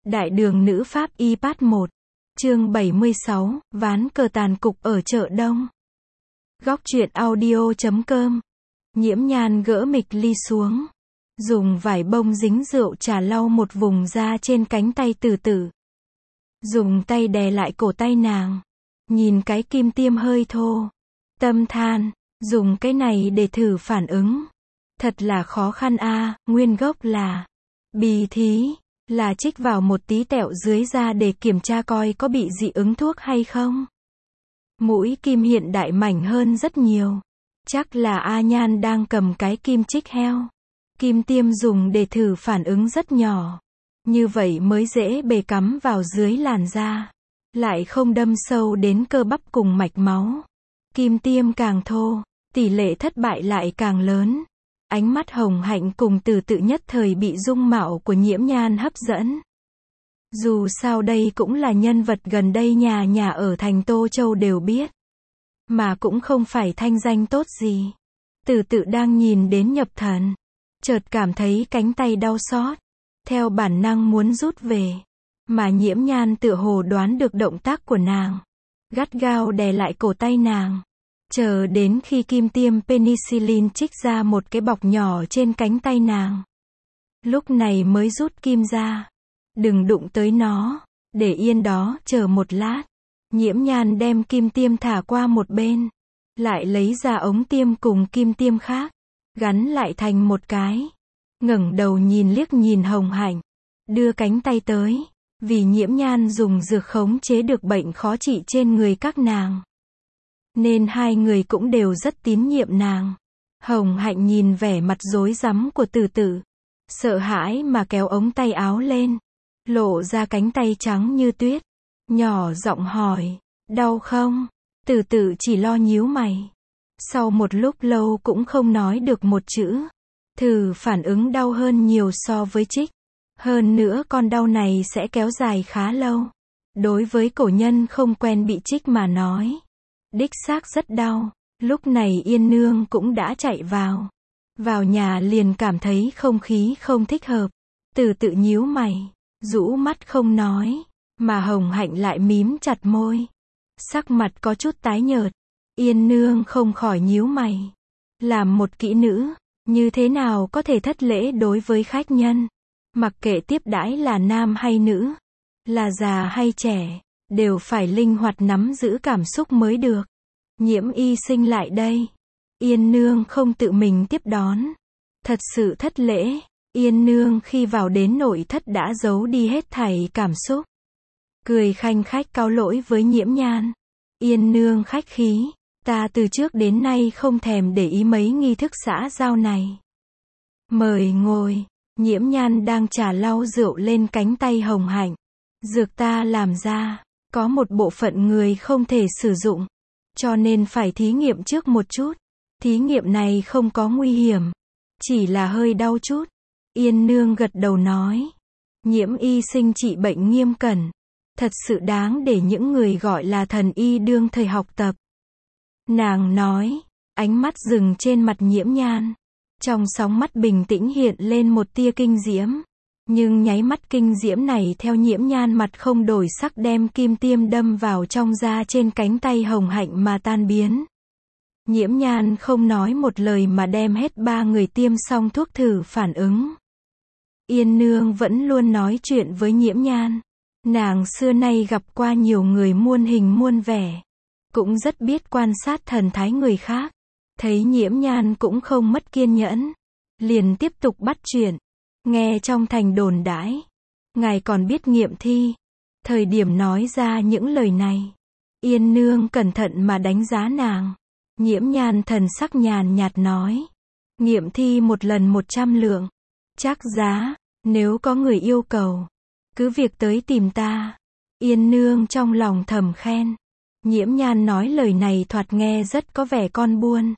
Đại đường nữ pháp y part 1. Chương 76, ván cờ tàn cục ở chợ đông. Góc truyện audio.com. Nhiễm Nhan gỡ mịch ly xuống, dùng vải bông dính rượu trà lau một vùng da trên cánh tay Từ Tử. Dùng tay đè lại cổ tay nàng, nhìn cái kim tiêm hơi thô, tâm than, dùng cái này để thử phản ứng. Thật là khó khăn a, nguyên gốc là bì thí, là trích vào một tí tẹo dưới da để kiểm tra coi có bị dị ứng thuốc hay không. Mũi kim hiện đại mảnh hơn rất nhiều. Chắc là A Nhan đang cầm cái kim chích heo. Kim tiêm dùng để thử phản ứng rất nhỏ. Như vậy mới dễ bề cắm vào dưới làn da. Lại không đâm sâu đến cơ bắp cùng mạch máu. Kim tiêm càng thô, tỷ lệ thất bại lại càng lớn. Ánh mắt Hồng Hạnh cùng Từ Tự nhất thời bị dung mạo của Nhiễm Nhan hấp dẫn. Dù sao đây cũng là nhân vật gần đây nhà nhà ở thành Tô Châu đều biết. Mà cũng không phải thanh danh tốt gì. Từ Tự đang nhìn đến nhập thần. Chợt cảm thấy cánh tay đau xót. Theo bản năng muốn rút về. Mà Nhiễm Nhan tựa hồ đoán được động tác của nàng. Gắt gao đè lại cổ tay nàng. Chờ đến khi kim tiêm penicillin trích ra một cái bọc nhỏ trên cánh tay nàng. Lúc này mới rút kim ra. Đừng đụng tới nó. Để yên đó, chờ một lát. Nhiễm Nhan đem kim tiêm thả qua một bên. Lại lấy ra ống tiêm cùng kim tiêm khác. Gắn lại thành một cái. Ngẩng đầu nhìn liếc nhìn Hồng Hạnh. Đưa cánh tay tới. Vì Nhiễm Nhan dùng dược khống chế được bệnh khó trị trên người các nàng. Nên hai người cũng đều rất tín nhiệm nàng. Hồng Hạnh nhìn vẻ mặt rối rắm của Từ Tử. Sợ hãi mà kéo ống tay áo lên. Lộ ra cánh tay trắng như tuyết. Nhỏ giọng hỏi, đau không? Từ Tử chỉ lo nhíu mày. Sau một lúc lâu cũng không nói được một chữ. Thử phản ứng đau hơn nhiều so với trích. Hơn nữa con đau này sẽ kéo dài khá lâu. Đối với cổ nhân không quen bị trích mà nói. Đích xác rất đau. Lúc này Yên Nương cũng đã chạy vào. Vào nhà liền cảm thấy không khí không thích hợp. Từ Tự nhíu mày, rũ mắt không nói. Mà Hồng Hạnh lại mím chặt môi. Sắc mặt có chút tái nhợt. Yên Nương không khỏi nhíu mày. Làm một kỹ nữ, như thế nào có thể thất lễ đối với khách nhân. Mặc kệ tiếp đãi là nam hay nữ, là già hay trẻ, đều phải linh hoạt nắm giữ cảm xúc mới được. Nhiễm y sinh lại đây. Yên Nương không tự mình tiếp đón. Thật sự thất lễ. Yên Nương khi vào đến nội thất đã giấu đi hết thảy cảm xúc. Cười khanh khách cáo lỗi với Nhiễm Nhan. Yên Nương khách khí. Ta từ trước đến nay không thèm để ý mấy nghi thức xã giao này. Mời ngồi. Nhiễm Nhan đang trà lau rượu lên cánh tay Hồng Hạnh. Dược ta làm ra. Có một bộ phận người không thể sử dụng. Cho nên phải thí nghiệm trước một chút. Thí nghiệm này không có nguy hiểm. Chỉ là hơi đau chút. Yên Nương gật đầu nói. Nhiễm y sinh trị bệnh nghiêm cẩn. Thật sự đáng để những người gọi là thần y đương thời học tập. Nàng nói. Ánh mắt dừng trên mặt Nhiễm Nhan. Trong sóng mắt bình tĩnh hiện lên một tia kinh diễm. Nhưng nháy mắt kinh diễm này theo Nhiễm Nhan mặt không đổi sắc đem kim tiêm đâm vào trong da trên cánh tay Hồng Hạnh mà tan biến. Nhiễm Nhan không nói một lời mà đem hết ba người tiêm xong thuốc thử phản ứng. Yên Nương vẫn luôn nói chuyện với Nhiễm Nhan. Nàng xưa nay gặp qua nhiều người muôn hình muôn vẻ. Cũng rất biết quan sát thần thái người khác. Thấy Nhiễm Nhan cũng không mất kiên nhẫn. Liền tiếp tục bắt chuyện. Nghe trong thành đồn đãi. Ngài còn biết nghiệm thi. Thời điểm nói ra những lời này. Yên Nương cẩn thận mà đánh giá nàng. Nhiễm Nhan thần sắc nhàn nhạt nói. Nghiệm thi một lần 100 lượng. Chắc giá, nếu có người yêu cầu. Cứ việc tới tìm ta. Yên Nương trong lòng thầm khen. Nhiễm Nhan nói lời này thoạt nghe rất có vẻ con buôn.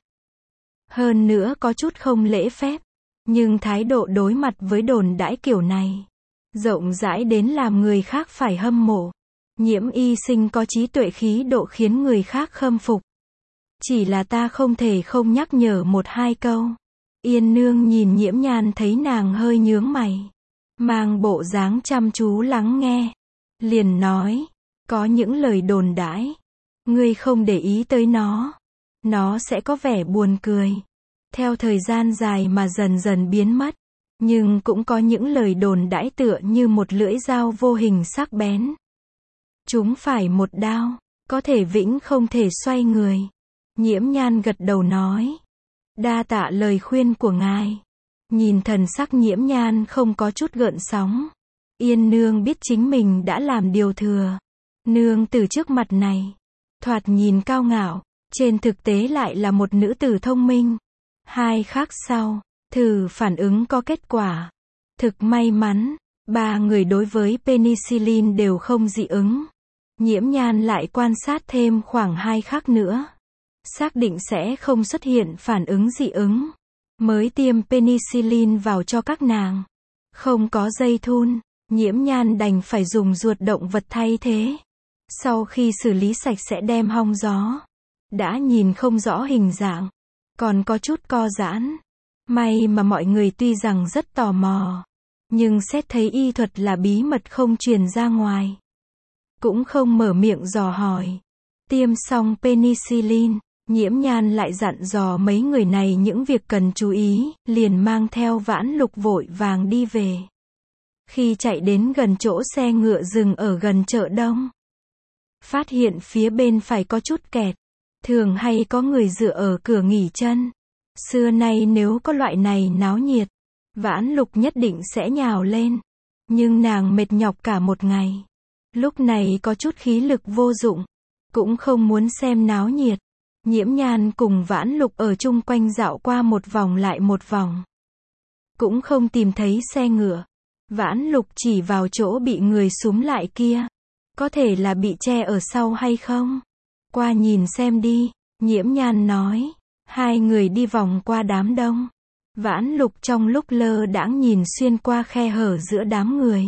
Hơn nữa có chút không lễ phép. Nhưng thái độ đối mặt với đồn đãi kiểu này. Rộng rãi đến làm người khác phải hâm mộ. Nhiễm y sinh có trí tuệ khí độ khiến người khác khâm phục. Chỉ là ta không thể không nhắc nhở một hai câu. Yên Nương nhìn Nhiễm Nhan thấy nàng hơi nhướng mày. mang bộ dáng chăm chú lắng nghe. Liền nói, có những lời đồn đãi, ngươi không để ý tới nó sẽ có vẻ buồn cười. Theo thời gian dài mà dần dần biến mất, nhưng cũng có những lời đồn đãi tựa như một lưỡi dao vô hình sắc bén. Chúng phải một đao, có thể vĩnh không thể xoay người. Nhiễm Nhan gật đầu nói, đa tạ lời khuyên của ngài. Nhìn thần sắc Nhiễm Nhan không có chút gợn sóng. Yên nương biết chính mình đã làm điều thừa. Nương từ trước mặt này, thoạt nhìn cao ngạo, trên thực tế lại là một nữ tử thông minh. 2 khắc sau, thử phản ứng có kết quả. Thực may mắn, 3 người đối với penicillin đều không dị ứng. Nhiễm Nhan lại quan sát thêm khoảng 2 khắc nữa. Xác định sẽ không xuất hiện phản ứng dị ứng. Mới tiêm penicillin vào cho các nàng. Không có dây thun, Nhiễm Nhan đành phải dùng ruột động vật thay thế. Sau khi xử lý sạch sẽ đem hong gió. Đã nhìn không rõ hình dạng, còn có chút co giãn. May mà mọi người tuy rằng rất tò mò, nhưng xét thấy y thuật là bí mật không truyền ra ngoài. Cũng không mở miệng dò hỏi. Tiêm xong penicillin, Nhiễm Nhan lại dặn dò mấy người này những việc cần chú ý, liền mang theo Vãn Lục vội vàng đi về. Khi chạy đến gần chỗ xe ngựa dừng ở gần chợ đông, phát hiện phía bên phải có chút kẹt. Thường hay có người dựa ở cửa nghỉ chân. Xưa nay nếu có loại này náo nhiệt, Vãn Lục nhất định sẽ nhào lên. Nhưng nàng mệt nhọc cả một ngày. Lúc này có chút khí lực vô dụng. Cũng không muốn xem náo nhiệt. Nhiễm Nhan cùng Vãn Lục ở chung quanh dạo qua một vòng lại một vòng. Cũng không tìm thấy xe ngựa. Vãn Lục chỉ vào chỗ bị người súm lại kia. Có thể là bị che ở sau hay không? Qua nhìn xem đi, Nhiễm Nhan nói. 2 người đi vòng qua đám đông. Vãn Lục trong lúc lơ đãng nhìn xuyên qua khe hở giữa đám người.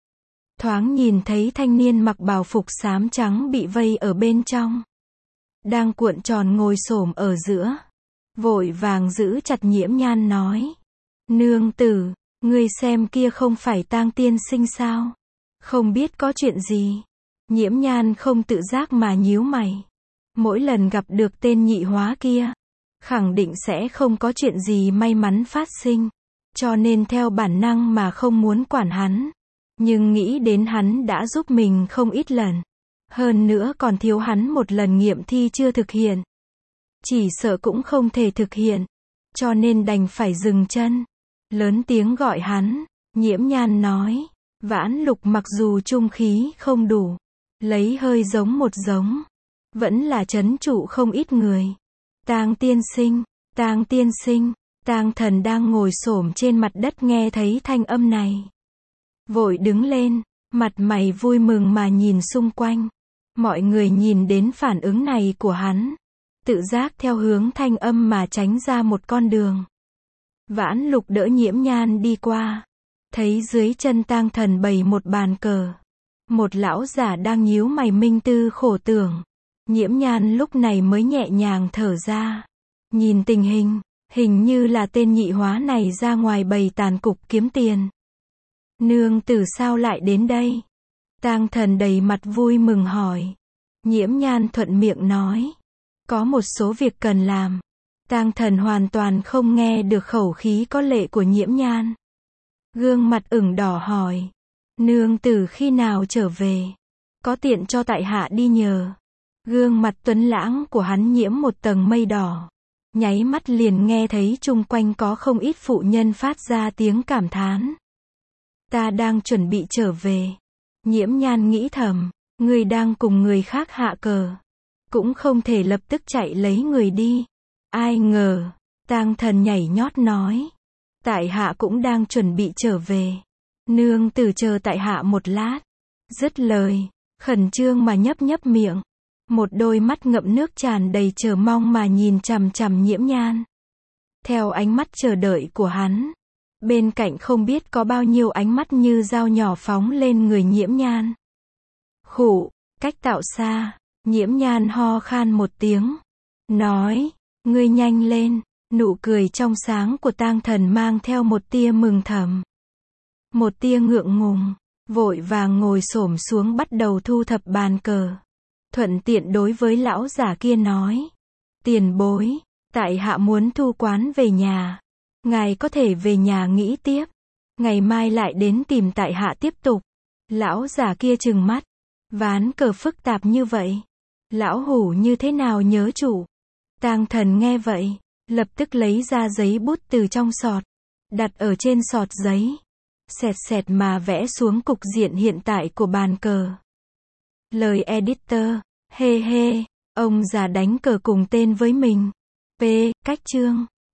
Thoáng nhìn thấy thanh niên mặc bào phục xám trắng bị vây ở bên trong. Đang cuộn tròn ngồi xổm ở giữa. Vội vàng giữ chặt Nhiễm Nhan nói. Nương tử, ngươi xem kia không phải Tang tiên sinh sao? Không biết có chuyện gì. Nhiễm Nhan không tự giác mà nhíu mày. Mỗi lần gặp được tên nhị hóa kia, khẳng định sẽ không có chuyện gì may mắn phát sinh. Cho nên theo bản năng mà không muốn quản hắn. Nhưng nghĩ đến hắn đã giúp mình không ít lần. Hơn nữa còn thiếu hắn một lần nghiệm thi chưa thực hiện. Chỉ sợ cũng không thể thực hiện. Cho nên đành phải dừng chân. Lớn tiếng gọi hắn. Nhiễm Nhan nói. Vãn Lục mặc dù trung khí không đủ, lấy hơi giống một giống, vẫn là trấn trụ không ít người. Tang tiên sinh, Tang tiên sinh. Tang Thần đang ngồi xổm trên mặt đất nghe thấy thanh âm này. Vội đứng lên, mặt mày vui mừng mà nhìn xung quanh. Mọi người nhìn đến phản ứng này của hắn, tự giác theo hướng thanh âm mà tránh ra một con đường. Vãn Lục đỡ Nhiễm Nhan đi qua. Thấy dưới chân Tang Thần bày một bàn cờ. Một lão giả đang nhíu mày minh tư khổ tưởng. Nhiễm Nhan lúc này mới nhẹ nhàng thở ra. Nhìn tình hình như là tên nhị hóa này ra ngoài bày tàn cục kiếm tiền. Nương tử sao lại đến đây? Tang Thần đầy mặt vui mừng hỏi. Nhiễm Nhan thuận miệng nói. Có một số việc cần làm. Tang Thần hoàn toàn không nghe được khẩu khí có lệ của Nhiễm Nhan. Gương mặt ửng đỏ hỏi. Nương tử khi nào trở về? Có tiện cho tại hạ đi nhờ. Gương mặt tuấn lãng của hắn nhiễm một tầng mây đỏ. Nháy mắt liền nghe thấy chung quanh có không ít phụ nhân phát ra tiếng cảm thán. Ta đang chuẩn bị trở về. Nhiễm Nhan nghĩ thầm. Người đang cùng người khác hạ cờ. Cũng không thể lập tức chạy lấy người đi. Ai ngờ. Tang Thần nhảy nhót nói. Tại hạ cũng đang chuẩn bị trở về. Nương tử chờ tại hạ một lát. Dứt lời, khẩn trương mà nhấp nhấp miệng. Một đôi mắt ngậm nước tràn đầy chờ mong mà nhìn chằm chằm Nhiễm Nhan. Theo ánh mắt chờ đợi của hắn, bên cạnh không biết có bao nhiêu ánh mắt như dao nhỏ phóng lên người Nhiễm Nhan. Khụ, cách tạo xa, Nhiễm Nhan ho khan một tiếng. Nói, ngươi nhanh lên. Nụ cười trong sáng của Tang Thần mang theo một tia mừng thầm. Một tia ngượng ngùng, vội vàng ngồi xổm xuống bắt đầu thu thập bàn cờ. Thuận tiện đối với lão giả kia nói. Tiền bối, tại hạ muốn thu quán về nhà. Ngài có thể về nhà nghĩ tiếp. Ngày mai lại đến tìm tại hạ tiếp tục. Lão giả kia trừng mắt. Ván cờ phức tạp như vậy. Lão hủ như thế nào nhớ chủ. Tang Thần nghe vậy, lập tức lấy ra giấy bút từ trong sọt. Đặt ở trên sọt giấy. Xẹt xẹt mà vẽ xuống cục diện hiện tại của bàn cờ. Lời editor, hê hê, ông già đánh cờ cùng tên với mình. P, cách chương.